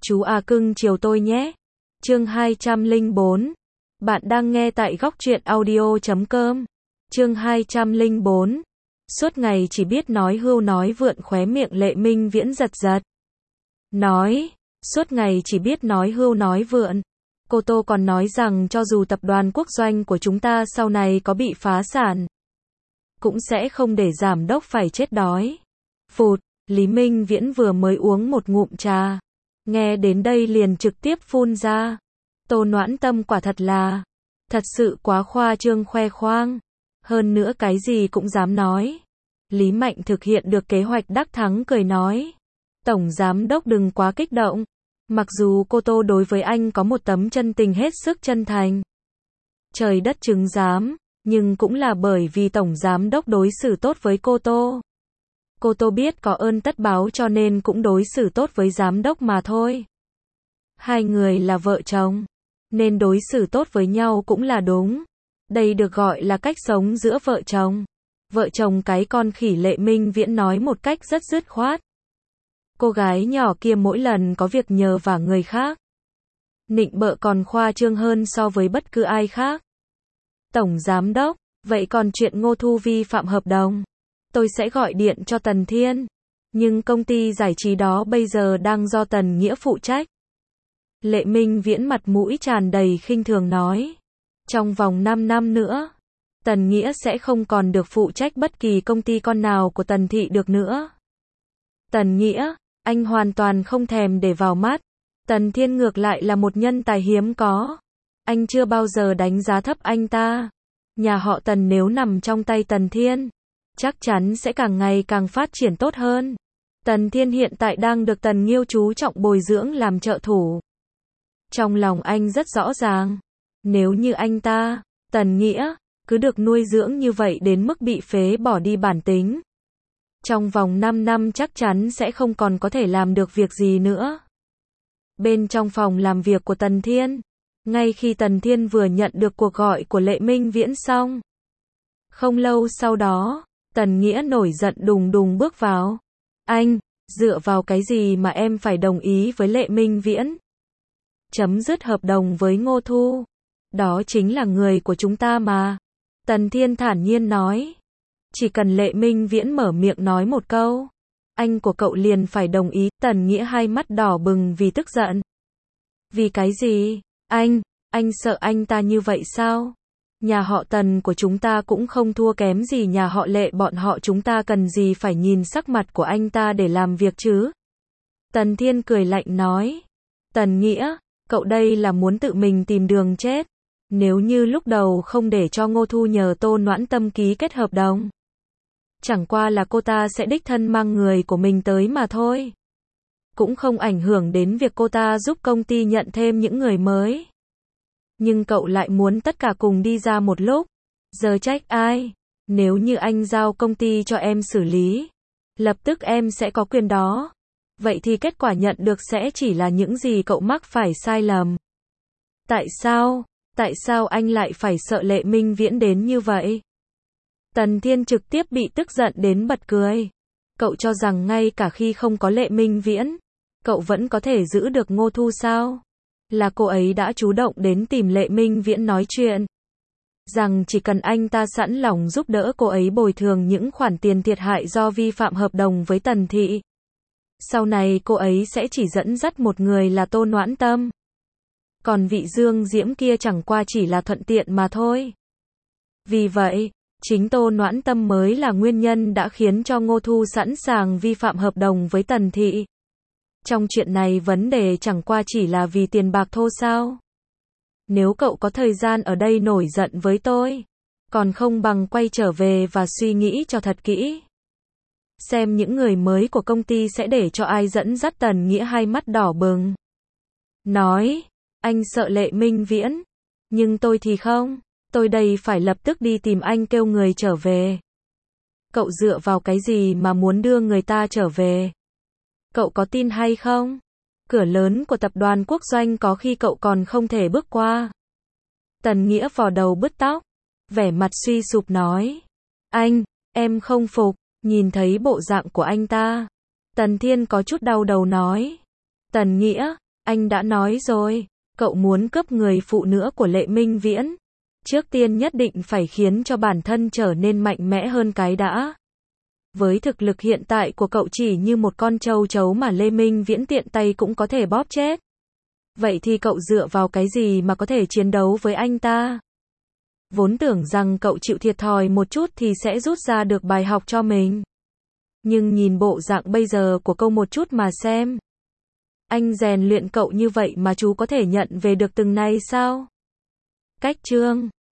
Chú à cưng chiều tôi nhé. Chương 204. Bạn đang nghe tại góc truyện audio.com. Chương 204. Suốt ngày chỉ biết nói hưu nói vượn, khóe miệng Lệ Minh Viễn giật giật. Nói, suốt ngày chỉ biết nói hưu nói vượn. Cô Tô còn nói rằng cho dù tập đoàn quốc doanh của chúng ta sau này có bị phá sản, cũng sẽ không để giám đốc phải chết đói. Phụt, Lý Minh Viễn vừa mới uống một ngụm trà, nghe đến đây liền trực tiếp phun ra. Tô Noãn Tâm quả thật sự quá khoa trương khoe khoang. Hơn nữa cái gì cũng dám nói. Lý Mạnh thực hiện được kế hoạch đắc thắng cười nói. Tổng giám đốc đừng quá kích động. Mặc dù cô Tô đối với anh có một tấm chân tình hết sức chân thành, trời đất chứng giám, nhưng cũng là bởi vì tổng giám đốc đối xử tốt với cô Tô. Cô Tô biết có ơn tất báo cho nên cũng đối xử tốt với giám đốc mà thôi. Hai người là vợ chồng, nên đối xử tốt với nhau cũng là đúng. Đây được gọi là cách sống giữa vợ chồng. Vợ chồng cái con khỉ, Lệ Minh Viễn nói một cách rất dứt khoát. Cô gái nhỏ kia mỗi lần có việc nhờ vả người khác, nịnh bợ còn khoa trương hơn so với bất cứ ai khác. Tổng giám đốc, vậy còn chuyện Ngô Thu vi phạm hợp đồng, tôi sẽ gọi điện cho Tần Thiên. Nhưng công ty giải trí đó bây giờ đang do Tần Nghĩa phụ trách. Lệ Minh Viễn mặt mũi tràn đầy khinh thường nói. Trong vòng 5 năm nữa, Tần Nghĩa sẽ không còn được phụ trách bất kỳ công ty con nào của Tần Thị được nữa. Tần Nghĩa, anh hoàn toàn không thèm để vào mắt. Tần Thiên ngược lại là một nhân tài hiếm có. Anh chưa bao giờ đánh giá thấp anh ta. Nhà họ Tần nếu nằm trong tay Tần Thiên, chắc chắn sẽ càng ngày càng phát triển tốt hơn. Tần Thiên hiện tại đang được Tần Nghiêu chú trọng bồi dưỡng làm trợ thủ. Trong lòng anh rất rõ ràng, nếu như anh ta, Tần Nghĩa, cứ được nuôi dưỡng như vậy đến mức bị phế bỏ đi bản tính, trong vòng 5 năm chắc chắn sẽ không còn có thể làm được việc gì nữa. Bên trong phòng làm việc của Tần Thiên, ngay khi Tần Thiên vừa nhận được cuộc gọi của Lệ Minh Viễn xong, không lâu sau đó, Tần Nghĩa nổi giận đùng đùng bước vào. Anh, dựa vào cái gì mà em phải đồng ý với Lệ Minh Viễn chấm dứt hợp đồng với Ngô Thu? Đó chính là người của chúng ta mà. Tần Thiên thản nhiên nói. Chỉ cần Lệ Minh Viễn mở miệng nói một câu, anh của cậu liền phải đồng ý. Tần Nghĩa hai mắt đỏ bừng vì tức giận. Vì cái gì? Anh sợ anh ta như vậy sao? Nhà họ Tần của chúng ta cũng không thua kém gì nhà họ Lệ bọn họ, chúng ta cần gì phải nhìn sắc mặt của anh ta để làm việc chứ? Tần Thiên cười lạnh nói. Tần Nghĩa, cậu đây là muốn tự mình tìm đường chết. Nếu như lúc đầu không để cho Ngô Thu nhờ Tô Noãn Tâm ký kết hợp đồng, chẳng qua là cô ta sẽ đích thân mang người của mình tới mà thôi. Cũng không ảnh hưởng đến việc cô ta giúp công ty nhận thêm những người mới. Nhưng cậu lại muốn tất cả cùng đi ra một lúc. Giờ trách ai? Nếu như anh giao công ty cho em xử lý, lập tức em sẽ có quyền đó. Vậy thì kết quả nhận được sẽ chỉ là những gì cậu mắc phải sai lầm. Tại sao anh lại phải sợ Lệ Minh Viễn đến như vậy? Tần Thiên trực tiếp bị tức giận đến bật cười. Cậu cho rằng ngay cả khi không có Lệ Minh Viễn, cậu vẫn có thể giữ được Ngô Thu sao? Là cô ấy đã chủ động đến tìm Lệ Minh Viễn nói chuyện, rằng chỉ cần anh ta sẵn lòng giúp đỡ cô ấy bồi thường những khoản tiền thiệt hại do vi phạm hợp đồng với Tần Thị, sau này cô ấy sẽ chỉ dẫn dắt một người là Tô Noãn Tâm. Còn vị Dương Diễm kia chẳng qua chỉ là thuận tiện mà thôi. Vì vậy, chính Tô Noãn Tâm mới là nguyên nhân đã khiến cho Ngô Thu sẵn sàng vi phạm hợp đồng với Tần Thị. Trong chuyện này vấn đề chẳng qua chỉ là vì tiền bạc thôi sao? Nếu cậu có thời gian ở đây nổi giận với tôi, còn không bằng quay trở về và suy nghĩ cho thật kỹ. Xem những người mới của công ty sẽ để cho ai dẫn dắt. Tần Nghĩa hai mắt đỏ bừng. Nói, anh sợ Lệ Minh Viễn, nhưng tôi thì không. Tôi đây phải lập tức đi tìm anh kêu người trở về. Cậu dựa vào cái gì mà muốn đưa người ta trở về? Cậu có tin hay không? Cửa lớn của tập đoàn quốc doanh có khi cậu còn không thể bước qua. Tần Nghĩa vò đầu bứt tóc, vẻ mặt suy sụp nói. Em không phục. Nhìn thấy bộ dạng của anh ta, Tần Thiên có chút đau đầu nói. Tần Nghĩa, Anh đã nói rồi, cậu muốn cướp người phụ nữ của Lệ Minh Viễn. Trước tiên nhất định phải khiến cho bản thân trở nên mạnh mẽ hơn cái đã. Với thực lực hiện tại của cậu chỉ như một con trâu trấu mà Lê Minh Viễn tiện tay cũng có thể bóp chết. Vậy thì cậu dựa vào cái gì mà có thể chiến đấu với anh ta? Vốn tưởng rằng cậu chịu thiệt thòi một chút thì sẽ rút ra được bài học cho mình. Nhưng nhìn bộ dạng bây giờ của cậu một chút mà xem. Anh rèn luyện cậu như vậy mà chú có thể nhận về được từng này sao? Cách chương